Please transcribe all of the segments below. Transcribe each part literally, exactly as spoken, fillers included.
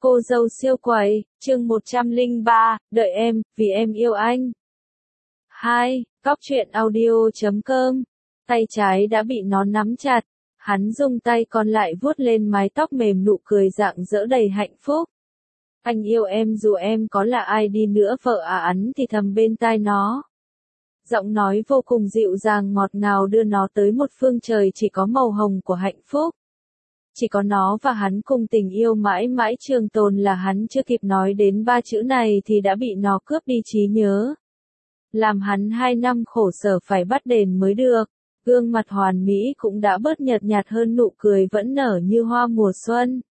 Cô dâu siêu quậy, chương một trăm lẻ ba, đợi em, vì em yêu anh. hai. Cóc truyện audio chấm com. Tay trái đã bị nó nắm chặt, hắn dùng tay còn lại vuốt lên mái tóc mềm, nụ cười rạng rỡ đầy hạnh phúc. Anh yêu em dù em có là ai đi nữa, vợ à ắn thì thầm bên tai nó. Giọng nói vô cùng dịu dàng ngọt ngào đưa nó tới một phương trời chỉ có màu hồng của hạnh phúc. Chỉ có nó và hắn cùng tình yêu mãi mãi trường tồn, là hắn chưa kịp nói đến ba chữ này thì đã bị nó cướp đi trí nhớ. Làm hắn hai năm khổ sở phải bắt đền mới được. Gương mặt hoàn mỹ cũng đã bớt nhợt nhạt hơn, nụ cười vẫn nở như hoa mùa xuân.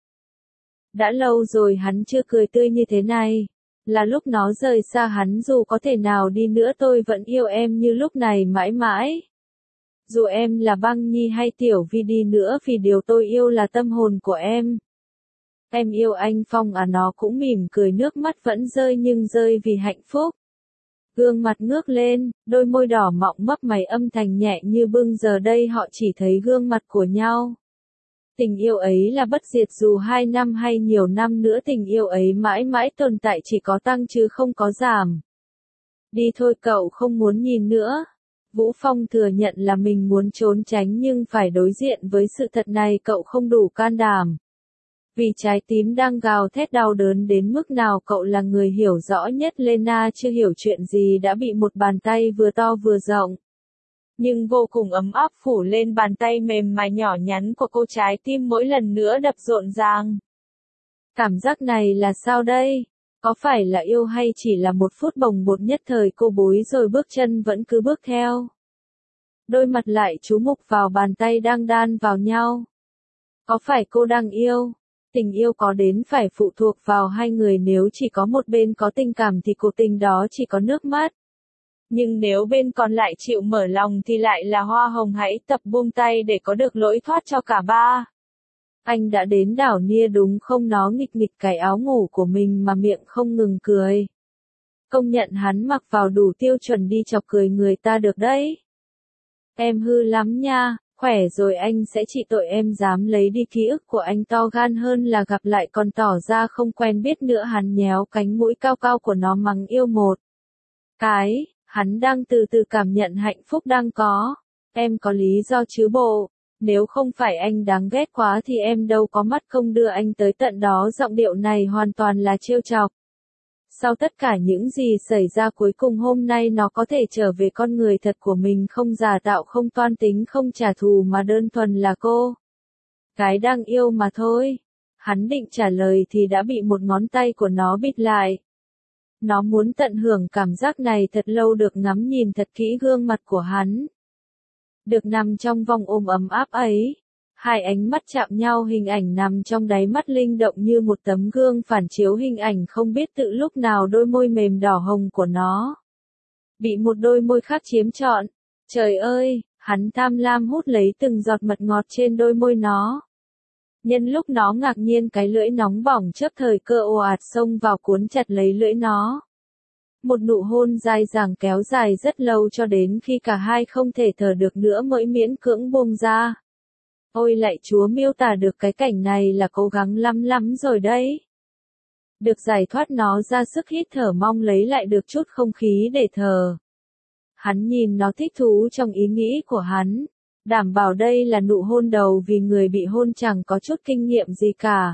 Đã lâu rồi hắn chưa cười tươi như thế này. Là lúc nó rời xa hắn, dù có thể nào đi nữa tôi vẫn yêu em như lúc này mãi mãi. Dù em là Băng Nhi hay Tiểu Vi đi nữa, vì điều tôi yêu là tâm hồn của em. Em yêu anh Phong à, nó cũng mỉm cười, nước mắt vẫn rơi nhưng rơi vì hạnh phúc. Gương mặt ngước lên, đôi môi đỏ mọng mấp máy, âm thanh nhẹ như bưng, giờ đây họ chỉ thấy gương mặt của nhau. Tình yêu ấy là bất diệt, dù hai năm hay nhiều năm nữa tình yêu ấy mãi mãi tồn tại, chỉ có tăng chứ không có giảm. Đi thôi, cậu không muốn nhìn nữa. Vũ Phong thừa nhận là mình muốn trốn tránh, nhưng phải đối diện với sự thật này cậu không đủ can đảm. Vì trái tim đang gào thét đau đớn đến mức nào cậu là người hiểu rõ nhất. Lena chưa hiểu chuyện gì đã bị một bàn tay vừa to vừa rộng, nhưng vô cùng ấm áp phủ lên bàn tay mềm mại nhỏ nhắn của cô, trái tim mỗi lần nữa đập rộn ràng. Cảm giác này là sao đây? Có phải là yêu hay chỉ là một phút bồng bột nhất thời? Cô bối rồi bước chân vẫn cứ bước theo. Đôi mặt lại chú mục vào bàn tay đang đan vào nhau. Có phải cô đang yêu? Tình yêu có đến phải phụ thuộc vào hai người, nếu chỉ có một bên có tình cảm thì cuộc tình đó chỉ có nước mắt. Nhưng nếu bên còn lại chịu mở lòng thì lại là hoa hồng. Hãy tập buông tay để có được lối thoát cho cả ba. Anh đã đến đảo Nia đúng không? Nó nghịch nghịch cái áo ngủ của mình mà miệng không ngừng cười. Công nhận hắn mặc vào đủ tiêu chuẩn đi chọc cười người ta được đấy. Em hư lắm nha, khỏe rồi anh sẽ trị tội em. Dám lấy đi ký ức của anh, to gan hơn là gặp lại còn tỏ ra không quen biết nữa. Hắn nhéo cánh mũi cao cao của nó mắng yêu một cái. Hắn đang từ từ cảm nhận hạnh phúc đang có. Em có lý do chứ bộ. Nếu không phải anh đáng ghét quá thì em đâu có mắt không đưa anh tới tận đó. Giọng điệu này hoàn toàn là trêu chọc. Sau tất cả những gì xảy ra, cuối cùng hôm nay nó có thể trở về con người thật của mình, không giả tạo, không toan tính, không trả thù, mà đơn thuần là cô gái đang yêu mà thôi. Hắn định trả lời thì đã bị một ngón tay của nó bịt lại. Nó muốn tận hưởng cảm giác này thật lâu, được ngắm nhìn thật kỹ gương mặt của hắn. Được nằm trong vòng ôm ấm áp ấy. Hai ánh mắt chạm nhau, hình ảnh nằm trong đáy mắt linh động như một tấm gương phản chiếu hình ảnh không biết tự lúc nào đôi môi mềm đỏ hồng của nó bị một đôi môi khác chiếm trọn. Trời ơi, hắn tham lam hút lấy từng giọt mật ngọt trên đôi môi nó. Nhân lúc nó ngạc nhiên, cái lưỡi nóng bỏng chớp thời cơ ồ ạt xông vào cuốn chặt lấy lưỡi nó. Một nụ hôn dai dẳng kéo dài rất lâu, cho đến khi cả hai không thể thở được nữa mới miễn cưỡng buông ra. Ôi lạy Chúa, miêu tả được cái cảnh này là cố gắng lắm lắm rồi đấy. Được giải thoát, nó ra sức hít thở, mong lấy lại được chút không khí để thở. Hắn nhìn nó thích thú trong ý nghĩ của hắn. Đảm bảo đây là nụ hôn đầu, vì người bị hôn chẳng có chút kinh nghiệm gì cả.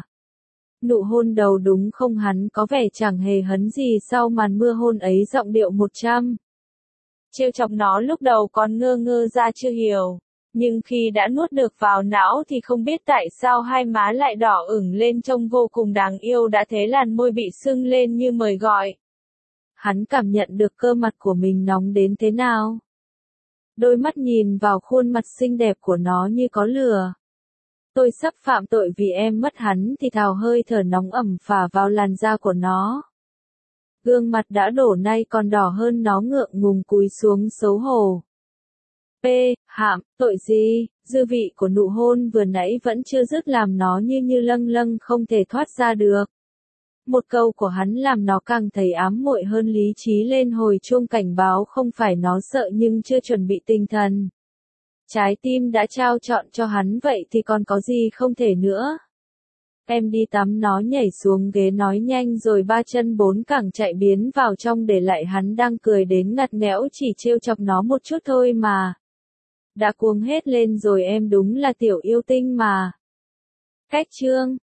Nụ hôn đầu đúng không? Hắn có vẻ chẳng hề hấn gì sau màn mưa hôn ấy. Giọng điệu một trăm trêu chọc nó lúc đầu còn ngơ ngơ ra chưa hiểu. Nhưng khi đã nuốt được vào não thì không biết tại sao hai má lại đỏ ửng lên, trông vô cùng đáng yêu. Đã thế làn môi bị sưng lên như mời gọi. Hắn cảm nhận được cơ mặt của mình nóng đến thế nào. Đôi mắt nhìn vào khuôn mặt xinh đẹp của nó như có lửa. Tôi sắp phạm tội vì em mất. Hắn thì thào, hơi thở nóng ẩm phả vào làn da của nó. Gương mặt đã đổ nay còn đỏ hơn, nó ngượng ngùng cúi xuống xấu hổ. P. Hạm, tội gì? Dư vị của nụ hôn vừa nãy vẫn chưa dứt, làm nó như như lâng lâng không thể thoát ra được. Một câu của hắn làm nó càng thấy ám muội hơn, lý trí lên hồi chuông cảnh báo. Không phải nó sợ nhưng chưa chuẩn bị tinh thần. Trái tim đã trao trọn cho hắn vậy thì còn có gì không thể nữa. Em đi tắm, nó nhảy xuống ghế nói nhanh rồi ba chân bốn cẳng chạy biến vào trong để lại hắn đang cười đến ngặt nghẽo chỉ trêu chọc nó một chút thôi mà. Đã cuống hết lên rồi, em đúng là tiểu yêu tinh mà. Cách chương